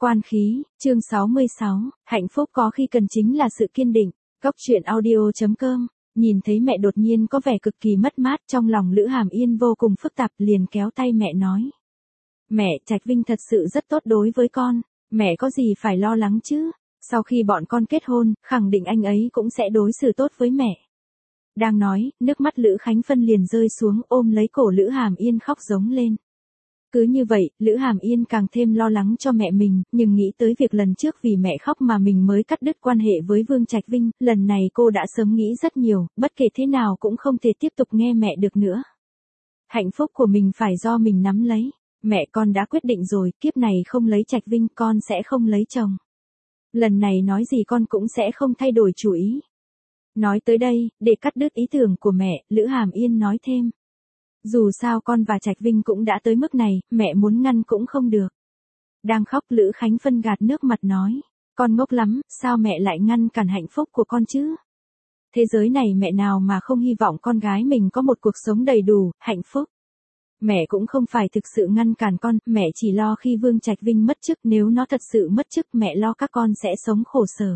Quan khí, chương 66, hạnh phúc có khi cần chính là sự kiên định. Góc truyện audio.com, nhìn thấy mẹ đột nhiên có vẻ cực kỳ mất mát, trong lòng Lữ Hàm Yên vô cùng phức tạp, liền kéo tay mẹ nói. Mẹ, Trạch Vinh thật sự rất tốt đối với con, mẹ có gì phải lo lắng chứ, sau khi bọn con kết hôn, khẳng định anh ấy cũng sẽ đối xử tốt với mẹ. Đang nói, nước mắt Lữ Khánh Phân liền rơi xuống, ôm lấy cổ Lữ Hàm Yên khóc giống lên. Cứ như vậy, Lữ Hàm Yên càng thêm lo lắng cho mẹ mình, nhưng nghĩ tới việc lần trước vì mẹ khóc mà mình mới cắt đứt quan hệ với Vương Trạch Vinh, lần này cô đã sớm nghĩ rất nhiều, bất kể thế nào cũng không thể tiếp tục nghe mẹ được nữa. Hạnh phúc của mình phải do mình nắm lấy. Mẹ, con đã quyết định rồi, kiếp này không lấy Trạch Vinh, con sẽ không lấy chồng. Lần này nói gì con cũng sẽ không thay đổi chủ ý. Nói tới đây, để cắt đứt ý tưởng của mẹ, Lữ Hàm Yên nói thêm. Dù sao con và Trạch Vinh cũng đã tới mức này, mẹ muốn ngăn cũng không được. Đang khóc, Lữ Khánh Phân gạt nước mặt nói. Con ngốc lắm, sao mẹ lại ngăn cản hạnh phúc của con chứ? Thế giới này mẹ nào mà không hy vọng con gái mình có một cuộc sống đầy đủ, hạnh phúc. Mẹ cũng không phải thực sự ngăn cản con, mẹ chỉ lo khi Vương Trạch Vinh mất chức, nếu nó thật sự mất chức mẹ lo các con sẽ sống khổ sở.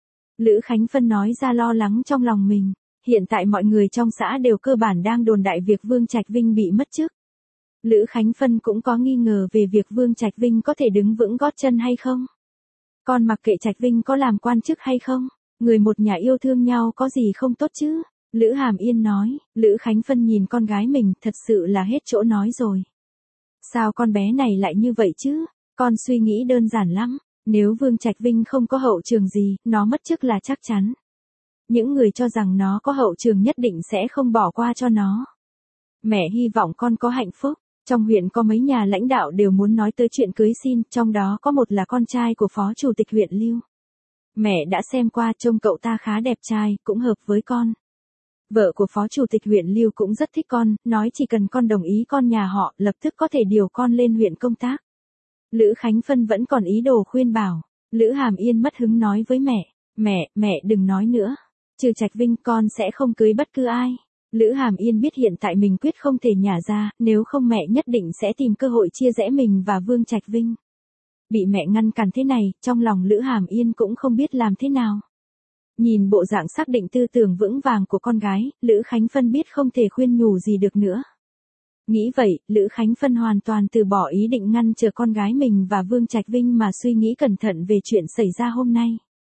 Lữ Khánh Phân nói ra lo lắng trong lòng mình. Hiện tại mọi người trong xã đều cơ bản đang đồn đại việc Vương Trạch Vinh bị mất chức. Lữ Khánh Phân cũng có nghi ngờ về việc Vương Trạch Vinh có thể đứng vững gót chân hay không. Con mặc kệ Trạch Vinh có làm quan chức hay không, người một nhà yêu thương nhau có gì không tốt chứ. Lữ Hàm Yên nói, Lữ Khánh Phân nhìn con gái mình thật sự là hết chỗ nói rồi. Sao con bé này lại như vậy chứ, con suy nghĩ đơn giản lắm, nếu Vương Trạch Vinh không có hậu trường gì, nó mất chức là chắc chắn. Những người cho rằng nó có hậu trường nhất định sẽ không bỏ qua cho nó. Mẹ hy vọng con có hạnh phúc. Trong huyện có mấy nhà lãnh đạo đều muốn nói tới chuyện cưới xin, trong đó có một là con trai của phó chủ tịch huyện Lưu. Mẹ đã xem qua, trông cậu ta khá đẹp trai, cũng hợp với con. Vợ của phó chủ tịch huyện Lưu cũng rất thích con, nói chỉ cần con đồng ý con nhà họ, lập tức có thể điều con lên huyện công tác. Lữ Khánh Phân vẫn còn ý đồ khuyên bảo. Lữ Hàm Yên mất hứng nói với mẹ, mẹ đừng nói nữa. Trừ Trạch Vinh con sẽ không cưới bất cứ ai. Lữ Hàm Yên biết hiện tại mình quyết không thể nhả ra, nếu không mẹ nhất định sẽ tìm cơ hội chia rẽ mình và Vương Trạch Vinh. Bị mẹ ngăn cản thế này, trong lòng Lữ Hàm Yên cũng không biết làm thế nào. Nhìn bộ dạng xác định tư tưởng vững vàng của con gái, Lữ Khánh Phân biết không thể khuyên nhủ gì được nữa. Nghĩ vậy, Lữ Khánh Phân hoàn toàn từ bỏ ý định ngăn trở con gái mình và Vương Trạch Vinh mà suy nghĩ cẩn thận về chuyện xảy ra hôm nay.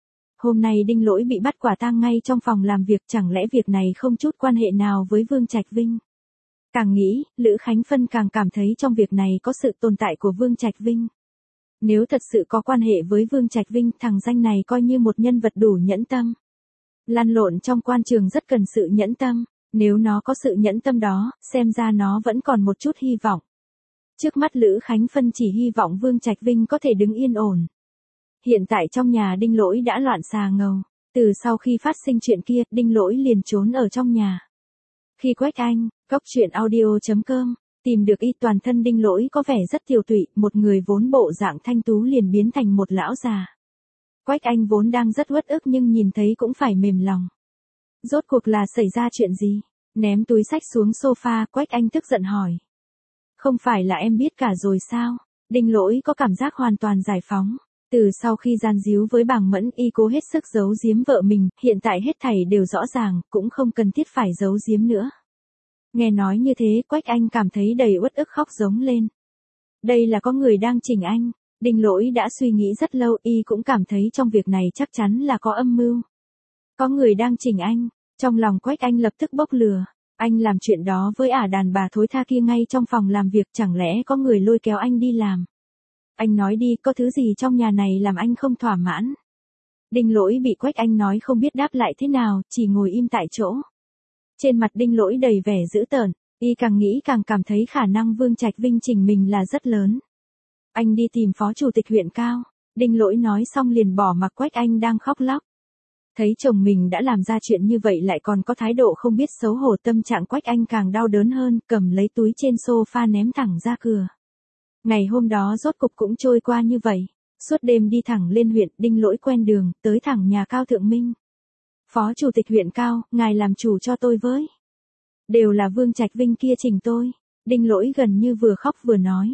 Hôm nay Đinh Lỗi bị bắt quả tang ngay trong phòng làm việc, chẳng lẽ việc này không chút quan hệ nào với Vương Trạch Vinh? Càng nghĩ, Lữ Khánh Phân càng cảm thấy trong việc này có sự tồn tại của Vương Trạch Vinh. Nếu thật sự có quan hệ với Vương Trạch Vinh, thằng danh này coi như một nhân vật đủ nhẫn tâm. Lăn lộn trong quan trường rất cần sự nhẫn tâm, nếu nó có sự nhẫn tâm đó, xem ra nó vẫn còn một chút hy vọng. Trước mắt Lữ Khánh Phân chỉ hy vọng Vương Trạch Vinh có thể đứng yên ổn. Hiện tại trong nhà Đinh Lỗi đã loạn xà ngầu, từ sau khi phát sinh chuyện kia, Đinh Lỗi liền trốn ở trong nhà. Khi Quách Anh, góc truyện audio.com, tìm được y toàn thân Đinh Lỗi có vẻ rất tiều tụy, một người vốn bộ dạng thanh tú liền biến thành một lão già. Quách Anh vốn đang rất uất ức nhưng nhìn thấy cũng phải mềm lòng. Rốt cuộc là xảy ra chuyện gì? Ném túi xách xuống sofa, Quách Anh tức giận hỏi. Không phải là em biết cả rồi sao? Đinh Lỗi có cảm giác hoàn toàn giải phóng. Từ sau khi gian díu với Bàng Mẫn, y cố hết sức giấu giếm vợ mình, hiện tại hết thảy đều rõ ràng, cũng không cần thiết phải giấu giếm nữa. Nghe nói như thế, Quách Anh cảm thấy đầy uất ức khóc giống lên. Đây là có người đang chỉnh anh. Đinh Lỗi đã suy nghĩ rất lâu, y cũng cảm thấy trong việc này chắc chắn là có âm mưu. Có người đang chỉnh anh, trong lòng Quách Anh lập tức bốc lửa. Anh làm chuyện đó với đàn bà thối tha kia ngay trong phòng làm việc, chẳng lẽ có người lôi kéo anh đi làm? Anh nói đi, có thứ gì trong nhà này làm anh không thỏa mãn? Đinh Lỗi bị Quách Anh nói không biết đáp lại thế nào, chỉ ngồi im tại chỗ. Trên mặt Đinh Lỗi đầy vẻ dữ tợn, y càng nghĩ càng cảm thấy khả năng Vương Trạch Vinh chỉnh mình là rất lớn. Anh đi tìm phó chủ tịch huyện Cao. Đinh Lỗi nói xong liền bỏ mặc Quách Anh đang khóc lóc. Thấy chồng mình đã làm ra chuyện như vậy lại còn có thái độ không biết xấu hổ, tâm trạng Quách Anh càng đau đớn hơn, cầm lấy túi trên sofa ném thẳng ra cửa. Ngày hôm đó rốt cục cũng trôi qua như vậy. Suốt đêm đi thẳng lên huyện, Đinh Lỗi quen đường, tới thẳng nhà Cao Thượng Minh. Phó chủ tịch huyện Cao, ngài làm chủ cho tôi với. Đều là Vương Trạch Vinh kia chỉnh tôi. Đinh Lỗi gần như vừa khóc vừa nói.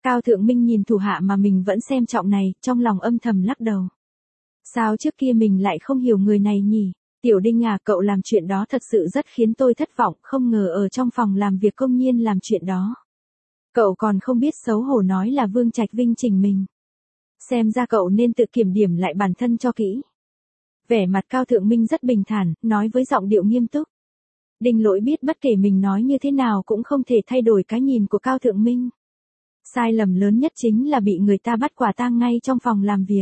Cao Thượng Minh nhìn thủ hạ mà mình vẫn xem trọng này, trong lòng âm thầm lắc đầu. Sao trước kia mình lại không hiểu người này nhỉ? Tiểu Đinh à, cậu làm chuyện đó thật sự rất khiến tôi thất vọng, không ngờ ở trong phòng làm việc công nhiên làm chuyện đó. Cậu còn không biết xấu hổ nói là Vương Trạch Vinh chỉnh mình. Xem ra cậu nên tự kiểm điểm lại bản thân cho kỹ. Vẻ mặt Cao Thượng Minh rất bình thản, nói với giọng điệu nghiêm túc. Đinh Lỗi biết bất kể mình nói như thế nào cũng không thể thay đổi cái nhìn của Cao Thượng Minh. Sai lầm lớn nhất chính là bị người ta bắt quả tang ngay trong phòng làm việc.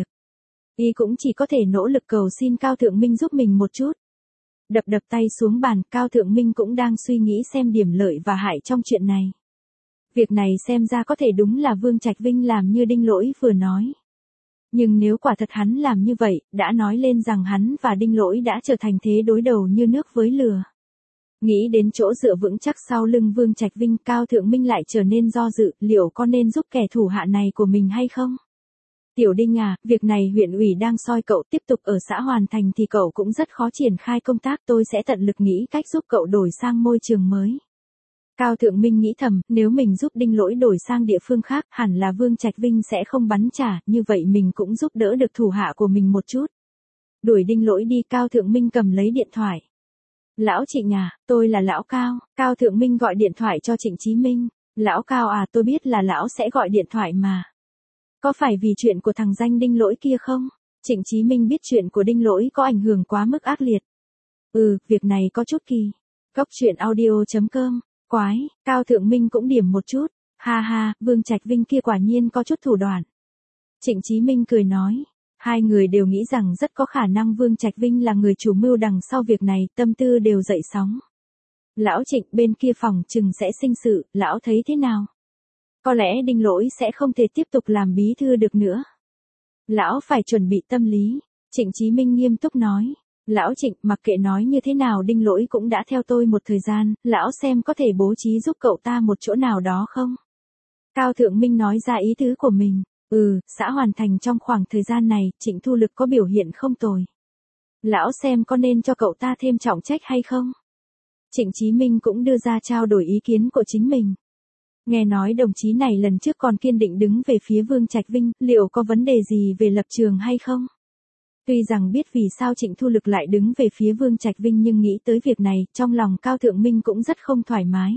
Y cũng chỉ có thể nỗ lực cầu xin Cao Thượng Minh giúp mình một chút. Đập đập tay xuống bàn, Cao Thượng Minh cũng đang suy nghĩ xem điểm lợi và hại trong chuyện này. Việc này xem ra có thể đúng là Vương Trạch Vinh làm như Đinh Lỗi vừa nói. Nhưng nếu quả thật hắn làm như vậy, đã nói lên rằng hắn và Đinh Lỗi đã trở thành thế đối đầu như nước với lửa. Nghĩ đến chỗ dựa vững chắc sau lưng Vương Trạch Vinh, Cao Thượng Minh lại trở nên do dự, liệu có nên giúp kẻ thủ hạ này của mình hay không? Tiểu Đinh à, việc này huyện ủy đang soi cậu tiếp tục ở xã Hoàn Thành thì cậu cũng rất khó triển khai công tác, tôi sẽ tận lực nghĩ cách giúp cậu đổi sang môi trường mới. Cao Thượng Minh nghĩ thầm, nếu mình giúp Đinh Lỗi đổi sang địa phương khác, hẳn là Vương Trạch Vinh sẽ không bắn trả, như vậy mình cũng giúp đỡ được thủ hạ của mình một chút. Đuổi Đinh Lỗi đi, Cao Thượng Minh cầm lấy điện thoại. Lão Trịnh à, tôi là Lão Cao. Cao Thượng Minh gọi điện thoại cho Trịnh Chí Minh. Lão Cao à, tôi biết là Lão sẽ gọi điện thoại mà. Có phải vì chuyện của thằng danh Đinh Lỗi kia không? Trịnh Chí Minh biết chuyện của Đinh Lỗi có ảnh hưởng quá mức ác liệt. Việc này có chút kỳ. Góc truyện audio.com. Quái, Cao Thượng Minh cũng điểm một chút. Ha ha, Vương Trạch Vinh kia quả nhiên có chút thủ đoạn. Trịnh Chí Minh cười nói. Hai người đều nghĩ rằng rất có khả năng Vương Trạch Vinh là người chủ mưu đằng sau việc này, tâm tư đều dậy sóng. Lão Trịnh, bên kia phòng chừng sẽ sinh sự, lão thấy thế nào? Có lẽ Đinh Lỗi sẽ không thể tiếp tục làm bí thư được nữa. Lão phải chuẩn bị tâm lý. Trịnh Chí Minh nghiêm túc nói. Lão Trịnh, mặc kệ nói như thế nào Đinh Lỗi cũng đã theo tôi một thời gian, lão xem có thể bố trí giúp cậu ta một chỗ nào đó không? Cao Thượng Minh nói ra ý tứ của mình. Xã Hoàn Thành trong khoảng thời gian này, Trịnh Thu Lực có biểu hiện không tồi. Lão xem có nên cho cậu ta thêm trọng trách hay không? Trịnh Chí Minh cũng đưa ra trao đổi ý kiến của chính mình. Nghe nói đồng chí này lần trước còn kiên định đứng về phía Vương Trạch Vinh, liệu có vấn đề gì về lập trường hay không? Tuy rằng biết vì sao Trịnh Thu Lực lại đứng về phía Vương Trạch Vinh nhưng nghĩ tới việc này, trong lòng Cao Thượng Minh cũng rất không thoải mái.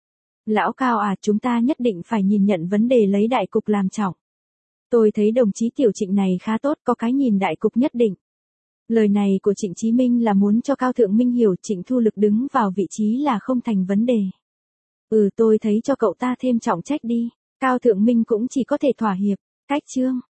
Lão Cao à, chúng ta nhất định phải nhìn nhận vấn đề lấy đại cục làm trọng. Tôi thấy đồng chí Tiểu Trịnh này khá tốt, có cái nhìn đại cục nhất định. Lời này của Trịnh Chí Minh là muốn cho Cao Thượng Minh hiểu Trịnh Thu Lực đứng vào vị trí là không thành vấn đề. Tôi thấy cho cậu ta thêm trọng trách đi. Cao Thượng Minh cũng chỉ có thể thỏa hiệp. Cách chương.